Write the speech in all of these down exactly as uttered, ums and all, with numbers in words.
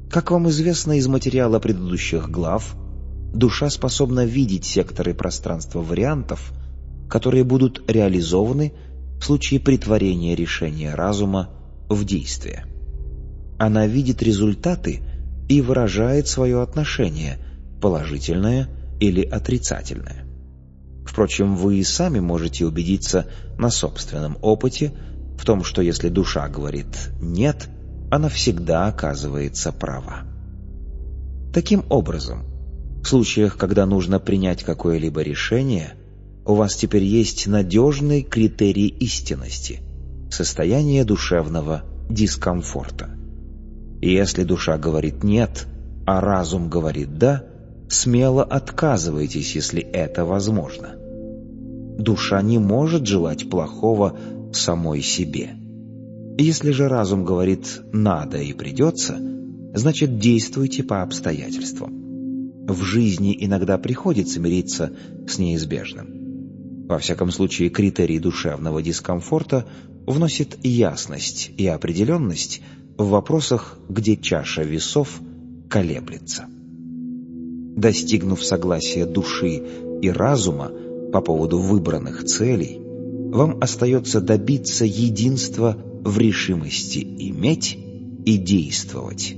Как вам известно из материала предыдущих глав, душа способна видеть секторы пространства вариантов, которые будут реализованы в случае претворения решения разума в действие. Она видит результаты и выражает свое отношение, положительное или отрицательное. Впрочем, вы и сами можете убедиться на собственном опыте в том, что если душа говорит «нет», она всегда оказывается права. Таким образом, в случаях, когда нужно принять какое-либо решение, у вас теперь есть надежный критерий истинности – состояние душевного дискомфорта. И если душа говорит «нет», а разум говорит «да», смело отказывайтесь, если это возможно. Душа не может желать плохого самой себе. Если же разум говорит «надо» и «придется», значит, действуйте по обстоятельствам. В жизни иногда приходится мириться с неизбежным. Во всяком случае, критерий душевного дискомфорта вносит ясность и определенность в вопросах, где чаша весов колеблется. Достигнув согласия души и разума по поводу выбранных целей, вам остается добиться единства в решимости иметь и действовать.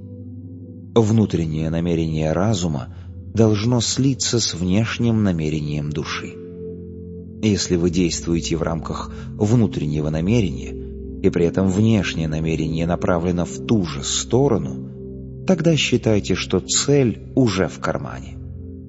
Внутреннее намерение разума должно слиться с внешним намерением души. Если вы действуете в рамках внутреннего намерения, и при этом внешнее намерение направлено в ту же сторону, тогда считайте, что цель уже в кармане.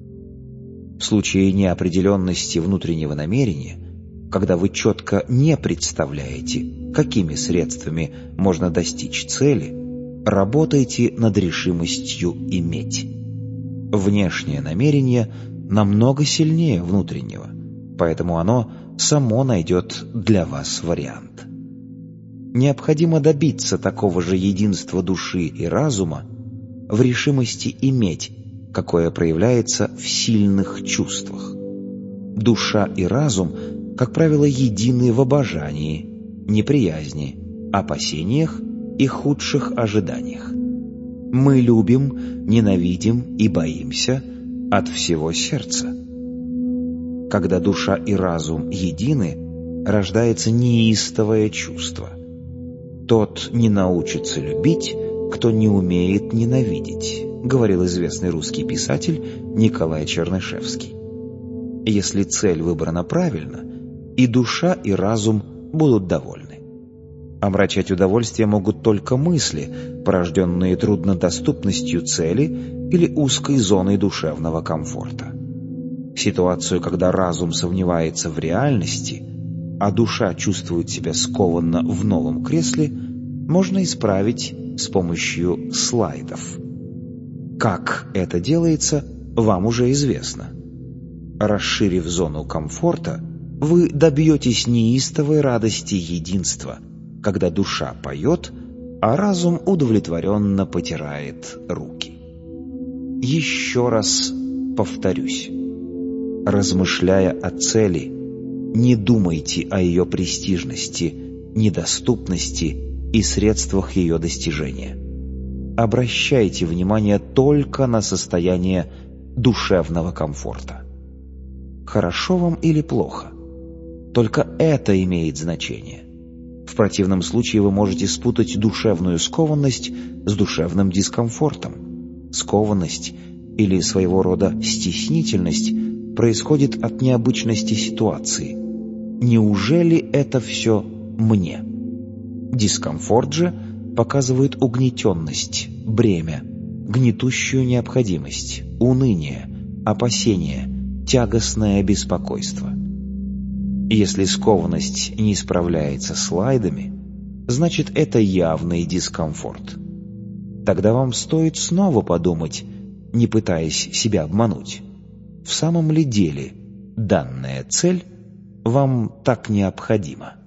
В случае неопределенности внутреннего намерения, когда вы четко не представляете, какими средствами можно достичь цели, работайте над решимостью иметь. Внешнее намерение намного сильнее внутреннего, поэтому оно само найдет для вас вариант. Необходимо добиться такого же единства души и разума в решимости иметь, какое проявляется в сильных чувствах. Душа и разум, как правило, едины в обожании, неприязни, опасениях и худших ожиданиях. Мы любим, ненавидим и боимся от всего сердца. Когда душа и разум едины, рождается неистовое чувство. «Тот не научится любить, кто не умеет ненавидеть», говорил известный русский писатель Николай Чернышевский. Если цель выбрана правильно, и душа, и разум будут довольны. Омрачать удовольствие могут только мысли, порожденные труднодоступностью цели или узкой зоной душевного комфорта. Ситуацию, когда разум сомневается в реальности, а душа чувствует себя скованно в новом кресле, можно исправить с помощью слайдов. Как это делается, вам уже известно. Расширив зону комфорта, вы добьетесь неистовой радости единства, когда душа поет, а разум удовлетворенно потирает руки. Еще раз повторюсь. Размышляя о цели, не думайте о ее престижности, недоступности и средствах ее достижения. Обращайте внимание только на состояние душевного комфорта. Хорошо вам или плохо? Только это имеет значение. В противном случае вы можете спутать душевную скованность с душевным дискомфортом. Скованность или своего рода стеснительность происходит от необычности ситуации. Неужели это все мне? Дискомфорт же показывает угнетенность, бремя, гнетущую необходимость, уныние, опасение, тягостное беспокойство. Если скованность не справляется с слайдами, значит, это явный дискомфорт. Тогда вам стоит снова подумать, не пытаясь себя обмануть, в самом ли деле данная цель вам так необходима.